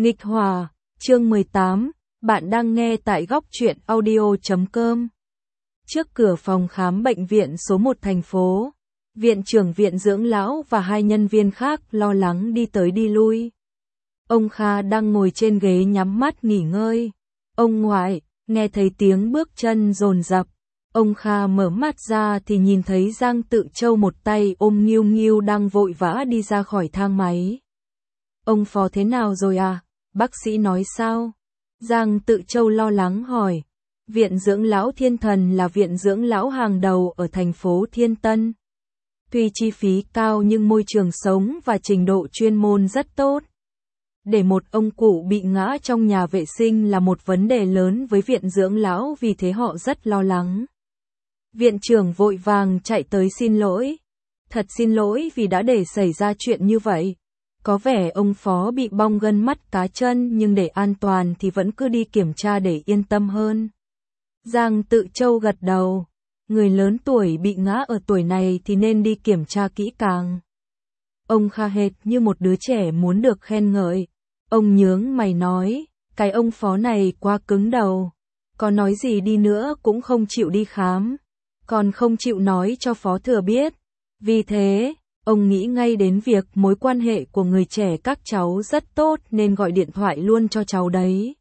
Nghịch Hòa, chương 18, bạn đang nghe tại góc truyện audio.com. Trước cửa phòng khám bệnh viện số 1 thành phố, viện trưởng viện dưỡng lão và hai nhân viên khác lo lắng đi tới đi lui. Ông Kha đang ngồi trên ghế nhắm mắt nghỉ ngơi. Ông ngoại, nghe thấy tiếng bước chân dồn dập. Ông Kha mở mắt ra thì nhìn thấy Giang Tự Châu một tay ôm Nghiêu Nghiêu đang vội vã đi ra khỏi thang máy. Ông Phó thế nào rồi à? Bác sĩ nói sao? Giang Tự Châu lo lắng hỏi. Viện dưỡng lão Thiên Thần là viện dưỡng lão hàng đầu ở thành phố Thiên Tân. Tuy chi phí cao nhưng môi trường sống và trình độ chuyên môn rất tốt. Để một ông cụ bị ngã trong nhà vệ sinh là một vấn đề lớn với viện dưỡng lão, vì thế họ rất lo lắng. Viện trưởng vội vàng chạy tới xin lỗi. Thật xin lỗi vì đã để xảy ra chuyện như vậy. Có vẻ ông Phó bị bong gân mắt cá chân, nhưng để an toàn thì vẫn cứ đi kiểm tra để yên tâm hơn. Giang Tự Châu gật đầu. Người lớn tuổi bị ngã ở tuổi này thì nên đi kiểm tra kỹ càng. Ông Kha hệt như một đứa trẻ muốn được khen ngợi. Ông nhướng mày nói, cái ông Phó này quá cứng đầu. Có nói gì đi nữa cũng không chịu đi khám. Còn không chịu nói cho Phó Thừa biết. Vì thế, ông nghĩ ngay đến việc mối quan hệ của người trẻ các cháu rất tốt nên gọi điện thoại luôn cho cháu đấy.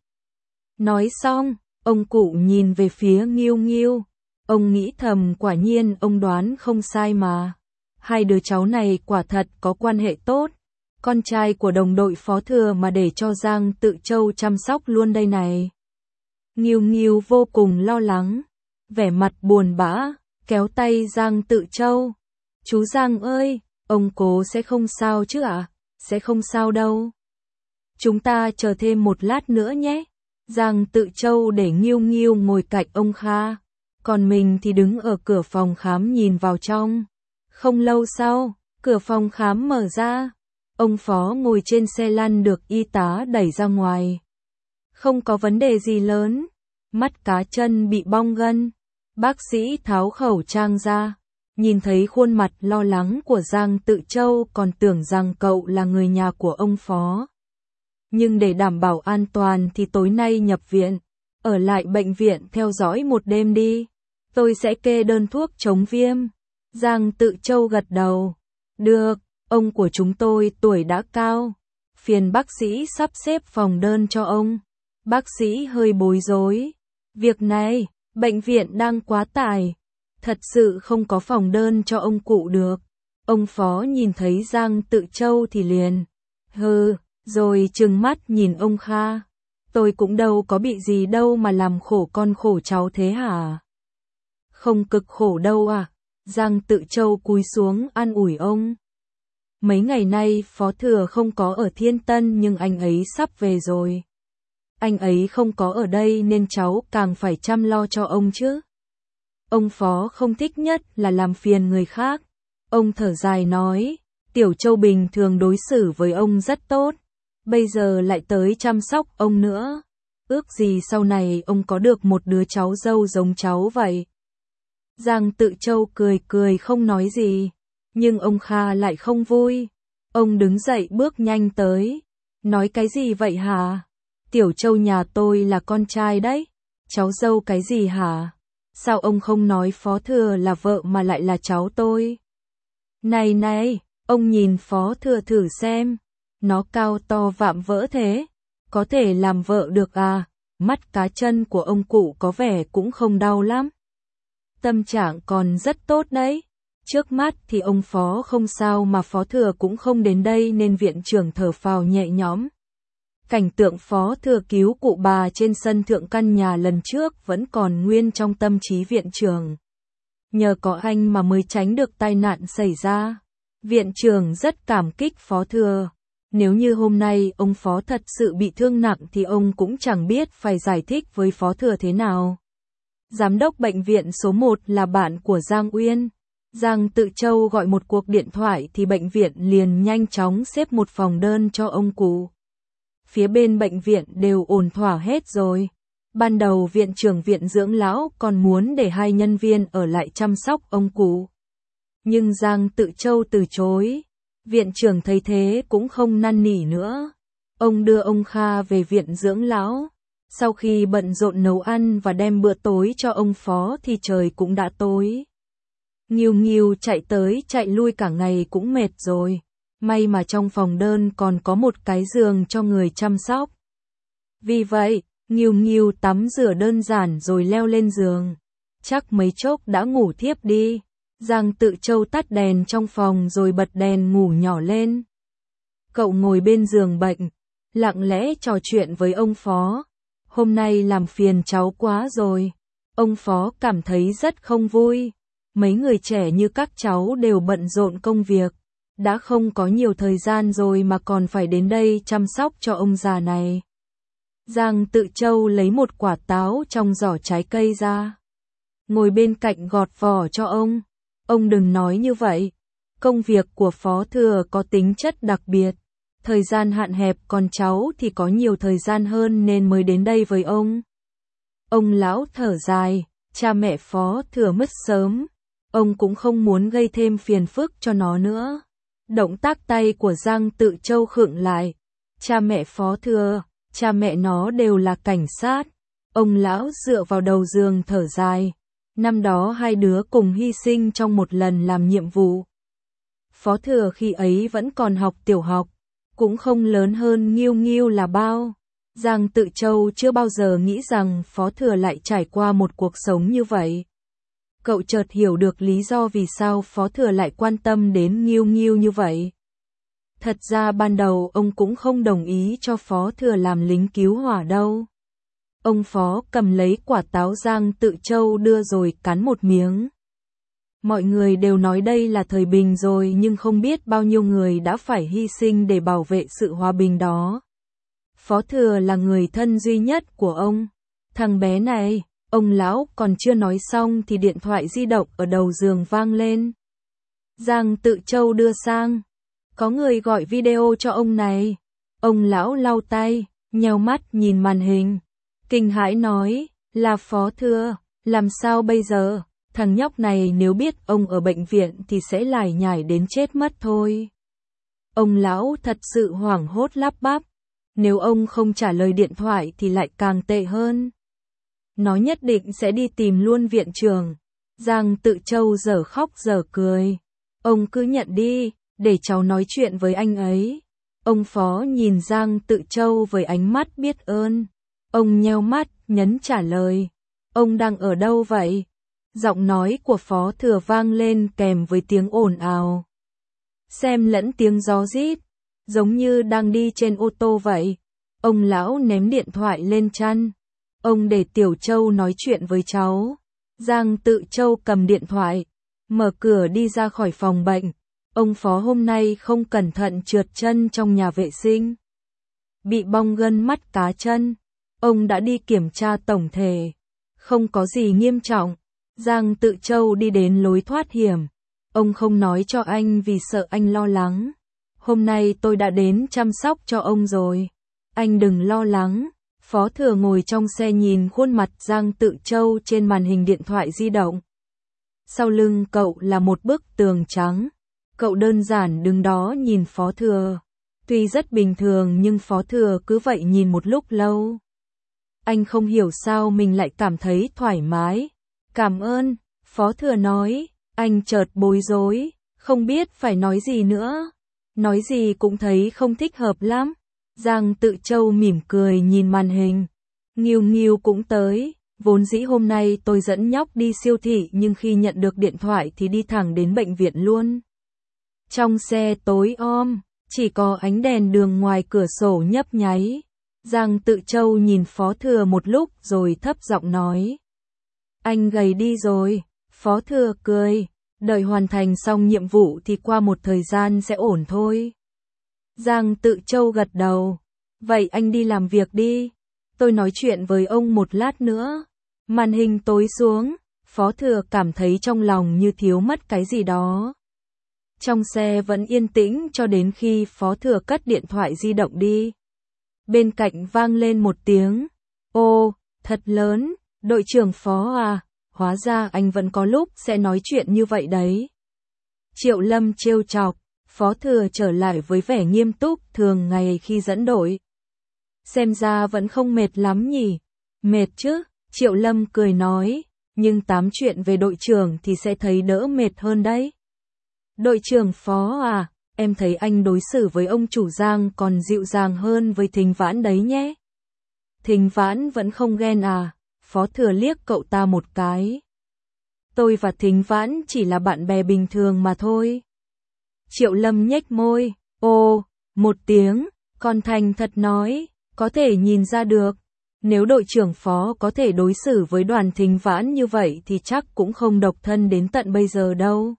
Nói xong, ông cụ nhìn về phía Nghiêu Nghiêu. Ông nghĩ thầm, quả nhiên ông đoán không sai mà. Hai đứa cháu này quả thật có quan hệ tốt. Con trai của đồng đội Phó Thừa mà để cho Giang Tự Châu chăm sóc luôn đây này. Nghiêu Nghiêu vô cùng lo lắng, vẻ mặt buồn bã, kéo tay Giang Tự Châu. Chú Giang ơi, ông cố sẽ không sao chứ ạ? Sẽ không sao đâu. Chúng ta chờ thêm một lát nữa nhé. Giang Tự Châu để Nghiêu Nghiêu ngồi cạnh ông Kha, còn mình thì đứng ở cửa phòng khám nhìn vào trong. Không lâu sau, cửa phòng khám mở ra. Ông Phó ngồi trên xe lăn được y tá đẩy ra ngoài. Không có vấn đề gì lớn, mắt cá chân bị bong gân. Bác sĩ tháo khẩu trang ra, nhìn thấy khuôn mặt lo lắng của Giang Tự Châu còn tưởng rằng cậu là người nhà của ông Phó. Nhưng để đảm bảo an toàn thì tối nay nhập viện, ở lại bệnh viện theo dõi một đêm đi. Tôi sẽ kê đơn thuốc chống viêm. Giang Tự Châu gật đầu. Được, ông của chúng tôi tuổi đã cao. Phiền bác sĩ sắp xếp phòng đơn cho ông. Bác sĩ hơi bối rối. Việc này, bệnh viện đang quá tải. Thật sự không có phòng đơn cho ông cụ được. Ông Phó nhìn thấy Giang Tự Châu thì liền. Rồi trừng mắt nhìn ông Kha. Tôi cũng đâu có bị gì đâu mà làm khổ con khổ cháu thế hả? Không cực khổ đâu à? Giang Tự Châu cúi xuống an ủi ông. Mấy ngày nay Phó Thừa không có ở Thiên Tân nhưng anh ấy sắp về rồi. Anh ấy không có ở đây nên cháu càng phải chăm lo cho ông chứ. Ông Phó không thích nhất là làm phiền người khác. Ông thở dài nói, Tiểu Châu bình thường đối xử với ông rất tốt. Bây giờ lại tới chăm sóc ông nữa. Ước gì sau này ông có được một đứa cháu dâu giống cháu vậy. Giang Tự Châu cười cười không nói gì. Nhưng ông Kha lại không vui. Ông đứng dậy bước nhanh tới. Nói cái gì vậy hả? Tiểu Châu nhà tôi là con trai đấy. Cháu dâu cái gì hả? Sao ông không nói Phó Thừa là vợ mà lại là cháu tôi? Này, ông nhìn Phó Thừa thử xem. Nó cao to vạm vỡ thế. Có thể làm vợ được à? Mắt cá chân của ông cụ có vẻ cũng không đau lắm. Tâm trạng còn rất tốt đấy. Trước mắt thì ông Phó không sao mà Phó Thừa cũng không đến đây nên viện trưởng thở phào nhẹ nhõm. Cảnh tượng Phó Thừa cứu cụ bà trên sân thượng căn nhà lần trước vẫn còn nguyên trong tâm trí viện trưởng. Nhờ có anh mà mới tránh được tai nạn xảy ra. Viện trưởng rất cảm kích Phó Thừa. Nếu như hôm nay ông Phó thật sự bị thương nặng thì ông cũng chẳng biết phải giải thích với Phó Thừa thế nào. Giám đốc bệnh viện số 1 là bạn của Giang Uyên. Giang Tự Châu gọi một cuộc điện thoại thì bệnh viện liền nhanh chóng xếp một phòng đơn cho ông cụ. Phía bên bệnh viện đều ổn thỏa hết rồi. Ban đầu viện trưởng viện dưỡng lão còn muốn để hai nhân viên ở lại chăm sóc ông cụ. Nhưng Giang Tự Châu từ chối. Viện trưởng thấy thế cũng không năn nỉ nữa. Ông đưa ông Kha về viện dưỡng lão. Sau khi bận rộn nấu ăn và đem bữa tối cho ông Phó thì trời cũng đã tối. Nghiêu Nghiêu chạy tới chạy lui cả ngày cũng mệt rồi. May mà trong phòng đơn còn có một cái giường cho người chăm sóc. Vì vậy, Nghiêu Nghiêu tắm rửa đơn giản rồi leo lên giường. Chắc mấy chốc đã ngủ thiếp đi. Giang Tự Châu tắt đèn trong phòng rồi bật đèn ngủ nhỏ lên. Cậu ngồi bên giường bệnh, lặng lẽ trò chuyện với ông Phó. Hôm nay làm phiền cháu quá rồi. Ông Phó cảm thấy rất không vui. Mấy người trẻ như các cháu đều bận rộn công việc. Đã không có nhiều thời gian rồi mà còn phải đến đây chăm sóc cho ông già này. Giang Tự Châu lấy một quả táo trong giỏ trái cây ra. Ngồi bên cạnh gọt vỏ cho ông. Ông đừng nói như vậy. Công việc của Phó Thừa có tính chất đặc biệt. Thời gian hạn hẹp, còn cháu thì có nhiều thời gian hơn nên mới đến đây với ông. Ông lão thở dài, cha mẹ Phó Thừa mất sớm. Ông cũng không muốn gây thêm phiền phức cho nó nữa. Động tác tay của Giang Tự Châu khựng lại. Cha mẹ Phó Thừa, cha mẹ nó đều là cảnh sát. Ông lão dựa vào đầu giường thở dài. Năm đó hai đứa cùng hy sinh trong một lần làm nhiệm vụ. Phó Thừa khi ấy vẫn còn học tiểu học, cũng không lớn hơn Nghiêu Nghiêu là bao. Giang Tự Châu chưa bao giờ nghĩ rằng Phó Thừa lại trải qua một cuộc sống như vậy. Cậu chợt hiểu được lý do vì sao Phó Thừa lại quan tâm đến Nghiêu Nghiêu như vậy. Thật ra ban đầu ông cũng không đồng ý cho Phó Thừa làm lính cứu hỏa đâu. Ông Phó cầm lấy quả táo Giang Tự Châu đưa rồi cắn một miếng. Mọi người đều nói đây là thời bình rồi nhưng không biết bao nhiêu người đã phải hy sinh để bảo vệ sự hòa bình đó. Phó Thừa là người thân duy nhất của ông. Thằng bé này, ông lão còn chưa nói xong thì điện thoại di động ở đầu giường vang lên. Giang Tự Châu đưa sang. Có người gọi video cho ông này. Ông lão lau tay, nheo mắt nhìn màn hình. Kinh hãi nói, là Phó Thừa, làm sao bây giờ? Thằng nhóc này nếu biết ông ở bệnh viện thì sẽ lải nhải đến chết mất thôi. Ông lão thật sự hoảng hốt lắp bắp. Nếu ông không trả lời điện thoại thì lại càng tệ hơn. Nó nhất định sẽ đi tìm luôn viện trưởng. Giang Tự Châu dở khóc dở cười. Ông cứ nhận đi, để cháu nói chuyện với anh ấy. Ông Phó nhìn Giang Tự Châu với ánh mắt biết ơn. Ông nheo mắt, nhấn trả lời. Ông đang ở đâu vậy? Giọng nói của Phó Thừa vang lên kèm với tiếng ồn ào. Xem lẫn tiếng gió rít, giống như đang đi trên ô tô vậy. Ông lão ném điện thoại lên chăn. Ông để Tiểu Châu nói chuyện với cháu. Giang Tự Châu cầm điện thoại, mở cửa đi ra khỏi phòng bệnh. Ông Phó hôm nay không cẩn thận trượt chân trong nhà vệ sinh. Bị bong gân mắt cá chân. Ông đã đi kiểm tra tổng thể. Không có gì nghiêm trọng. Giang Tự Châu đi đến lối thoát hiểm. Ông không nói cho anh vì sợ anh lo lắng. Hôm nay tôi đã đến chăm sóc cho ông rồi. Anh đừng lo lắng. Phó Thừa ngồi trong xe nhìn khuôn mặt Giang Tự Châu trên màn hình điện thoại di động. Sau lưng cậu là một bức tường trắng. Cậu đơn giản đứng đó nhìn Phó Thừa. Tuy rất bình thường nhưng Phó Thừa cứ vậy nhìn một lúc lâu. Anh không hiểu sao mình lại cảm thấy thoải mái. Cảm ơn, Phó Thừa nói. Anh chợt bối rối, không biết phải nói gì nữa. Nói gì cũng thấy không thích hợp lắm. Giang Tự Châu mỉm cười nhìn màn hình. Nghiêu Nghiêu cũng tới. Vốn dĩ hôm nay tôi dẫn nhóc đi siêu thị nhưng khi nhận được điện thoại thì đi thẳng đến bệnh viện luôn. Trong xe tối om, chỉ có ánh đèn đường ngoài cửa sổ nhấp nháy. Giang Tự Châu nhìn Phó Thừa một lúc rồi thấp giọng nói. Anh gầy đi rồi. Phó Thừa cười. Đợi hoàn thành xong nhiệm vụ thì qua một thời gian sẽ ổn thôi. Giang Tự Châu gật đầu. Vậy anh đi làm việc đi. Tôi nói chuyện với ông một lát nữa. Màn hình tối xuống. Phó Thừa cảm thấy trong lòng như thiếu mất cái gì đó. Trong xe vẫn yên tĩnh cho đến khi Phó Thừa cất điện thoại di động đi. Bên cạnh vang lên một tiếng. Ô, thật lớn, đội trưởng Phó à, hóa ra anh vẫn có lúc sẽ nói chuyện như vậy đấy. Triệu Lâm trêu chọc, Phó Thừa trở lại với vẻ nghiêm túc thường ngày khi dẫn đội. xem ra vẫn không mệt lắm nhỉ. Mệt chứ, Triệu Lâm cười nói, nhưng tám chuyện về đội trưởng thì sẽ thấy đỡ mệt hơn đấy. Đội trưởng Phó à, em thấy anh đối xử với ông chủ Giang còn dịu dàng hơn với Thính Vãn đấy nhé. Thính Vãn vẫn không ghen à? Phó Thừa liếc cậu ta một cái. Tôi và Thính Vãn chỉ là bạn bè bình thường mà thôi. Triệu Lâm nhếch môi, ồ, một tiếng, còn thành thật nói, có thể nhìn ra được. Nếu đội trưởng Phó có thể đối xử với Đoàn Thính Vãn như vậy thì chắc cũng không độc thân đến tận bây giờ đâu.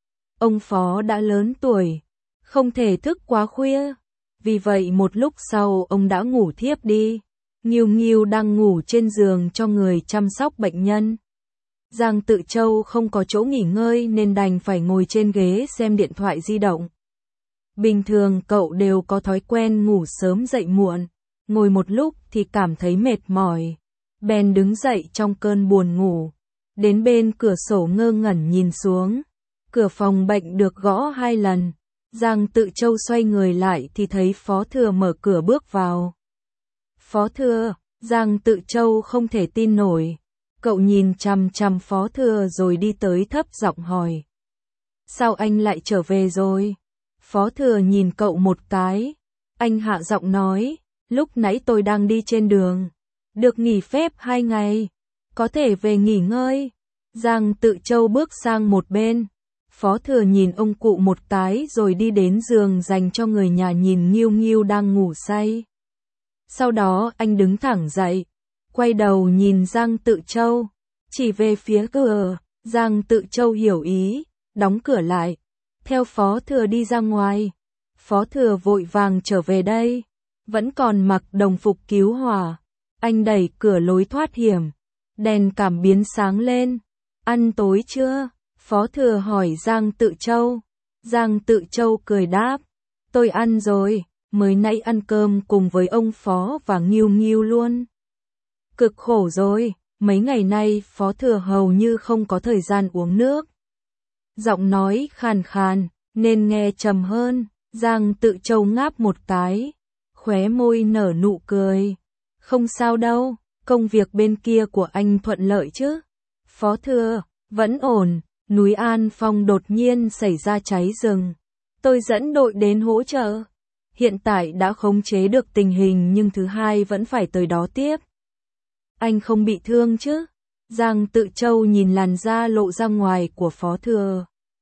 Ông Phó đã lớn tuổi, không thể thức quá khuya. Vì vậy một lúc sau ông đã ngủ thiếp đi. Nghiêu Nghiêu đang ngủ trên giường cho người chăm sóc bệnh nhân. Giang Tự Châu không có chỗ nghỉ ngơi nên đành phải ngồi trên ghế xem điện thoại di động. Bình thường cậu đều có thói quen ngủ sớm dậy muộn, ngồi một lúc thì cảm thấy mệt mỏi. Bèn đứng dậy trong cơn buồn ngủ, đến bên cửa sổ ngơ ngẩn nhìn xuống. Cửa phòng bệnh được gõ 2 lần. Giang Tự Châu xoay người lại thì thấy Phó Thừa mở cửa bước vào. Phó Thừa, Giang Tự Châu không thể tin nổi. Cậu nhìn chằm chằm Phó Thừa rồi đi tới thấp giọng hỏi. Sao anh lại trở về rồi? Phó Thừa nhìn cậu một cái. Anh hạ giọng nói, lúc nãy tôi đang đi trên đường. Được nghỉ phép 2 ngày. Có thể về nghỉ ngơi. Giang Tự Châu bước sang một bên. Phó Thừa nhìn ông cụ một cái rồi đi đến giường dành cho người nhà nhìn Nghiêu Nghiêu đang ngủ say. Sau đó anh đứng thẳng dậy, quay đầu nhìn Giang Tự Châu, chỉ về phía cửa. Giang Tự Châu hiểu ý, đóng cửa lại, theo Phó Thừa đi ra ngoài. Phó Thừa vội vàng trở về đây, vẫn còn mặc đồng phục cứu hỏa. Anh đẩy cửa lối thoát hiểm, đèn cảm biến sáng lên. Ăn tối chưa? Phó Thừa hỏi Giang Tự Châu. Giang Tự Châu cười đáp, tôi ăn rồi, mới nãy ăn cơm cùng với ông Phó và Nghiêu Nghiêu luôn. Cực khổ rồi, mấy ngày nay Phó Thừa hầu như không có thời gian uống nước. Giọng nói khàn khàn, nên nghe trầm hơn. Giang Tự Châu ngáp một cái, khóe môi nở nụ cười. Không sao đâu, công việc bên kia của anh thuận lợi chứ? Phó Thừa, vẫn ổn. Núi An Phong đột nhiên xảy ra cháy rừng. Tôi dẫn đội đến hỗ trợ. Hiện tại đã khống chế được tình hình nhưng thứ hai vẫn phải tới đó tiếp. Anh không bị thương chứ? Giang Tự Châu nhìn làn da lộ ra ngoài của Phó Thừa.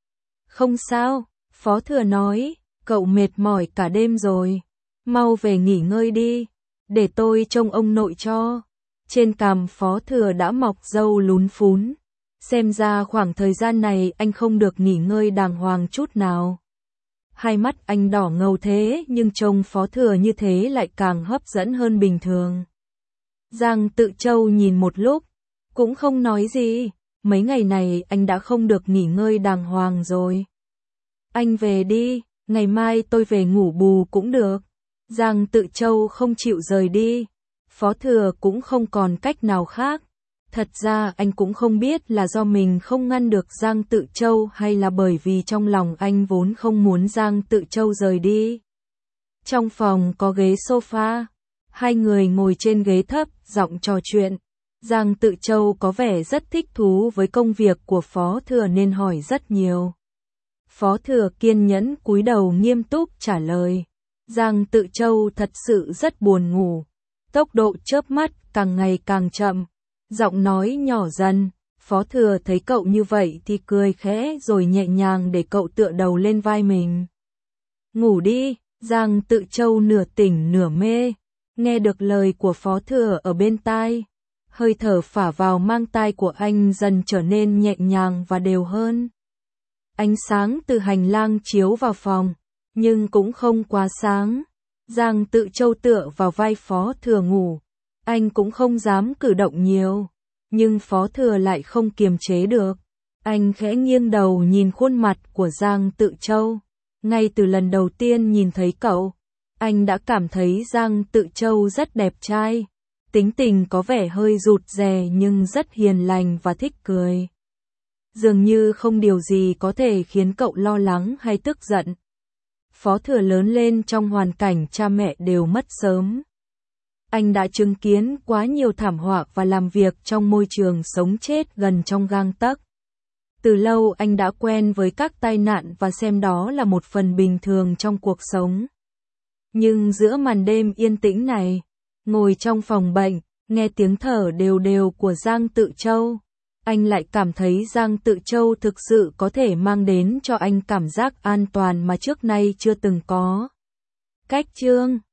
Không sao, Phó Thừa nói, cậu mệt mỏi cả đêm rồi. Mau về nghỉ ngơi đi, để tôi trông ông nội cho. Trên cằm Phó Thừa đã mọc râu lún phún. Xem ra khoảng thời gian này anh không được nghỉ ngơi đàng hoàng chút nào. Hai mắt anh đỏ ngầu thế nhưng trông Phó Thừa như thế lại càng hấp dẫn hơn bình thường. Giang Tự Châu nhìn một lúc, cũng không nói gì. Mấy ngày này anh đã không được nghỉ ngơi đàng hoàng rồi. Anh về đi, ngày mai tôi về ngủ bù cũng được. Giang Tự Châu không chịu rời đi. Phó Thừa cũng không còn cách nào khác. Thật ra anh cũng không biết là do mình không ngăn được Giang Tự Châu hay là bởi vì trong lòng anh vốn không muốn Giang Tự Châu rời đi. Trong phòng có ghế sofa, hai người ngồi trên ghế thấp, giọng trò chuyện. Giang Tự Châu có vẻ rất thích thú với công việc của Phó Thừa nên hỏi rất nhiều. Phó Thừa kiên nhẫn cúi đầu nghiêm túc trả lời. Giang Tự Châu thật sự rất buồn ngủ. Tốc độ chớp mắt càng ngày càng chậm. Giọng nói nhỏ dần. Phó Thừa thấy cậu như vậy thì cười khẽ rồi nhẹ nhàng để cậu tựa đầu lên vai mình. Ngủ đi. Giang Tự Châu nửa tỉnh nửa mê. Nghe được lời của Phó Thừa ở bên tai. Hơi thở phả vào mang tai của anh dần trở nên nhẹ nhàng và đều hơn. Ánh sáng từ hành lang chiếu vào phòng, nhưng cũng không quá sáng. Giang Tự Châu tựa vào vai Phó Thừa ngủ. Anh cũng không dám cử động nhiều, nhưng Phó Thừa lại không kiềm chế được. Anh khẽ nghiêng đầu nhìn khuôn mặt của Giang Tự Châu. Ngay từ lần đầu tiên nhìn thấy cậu, anh đã cảm thấy Giang Tự Châu rất đẹp trai. Tính tình có vẻ hơi rụt rè nhưng rất hiền lành và thích cười. Dường như không điều gì có thể khiến cậu lo lắng hay tức giận. Phó Thừa lớn lên trong hoàn cảnh cha mẹ đều mất sớm. Anh đã chứng kiến quá nhiều thảm họa và làm việc trong môi trường sống chết gần trong gang tấc. Từ lâu anh đã quen với các tai nạn và xem đó là một phần bình thường trong cuộc sống. Nhưng giữa màn đêm yên tĩnh này, ngồi trong phòng bệnh, nghe tiếng thở đều đều của Giang Tự Châu, anh lại cảm thấy Giang Tự Châu thực sự có thể mang đến cho anh cảm giác an toàn mà trước nay chưa từng có. Cách chương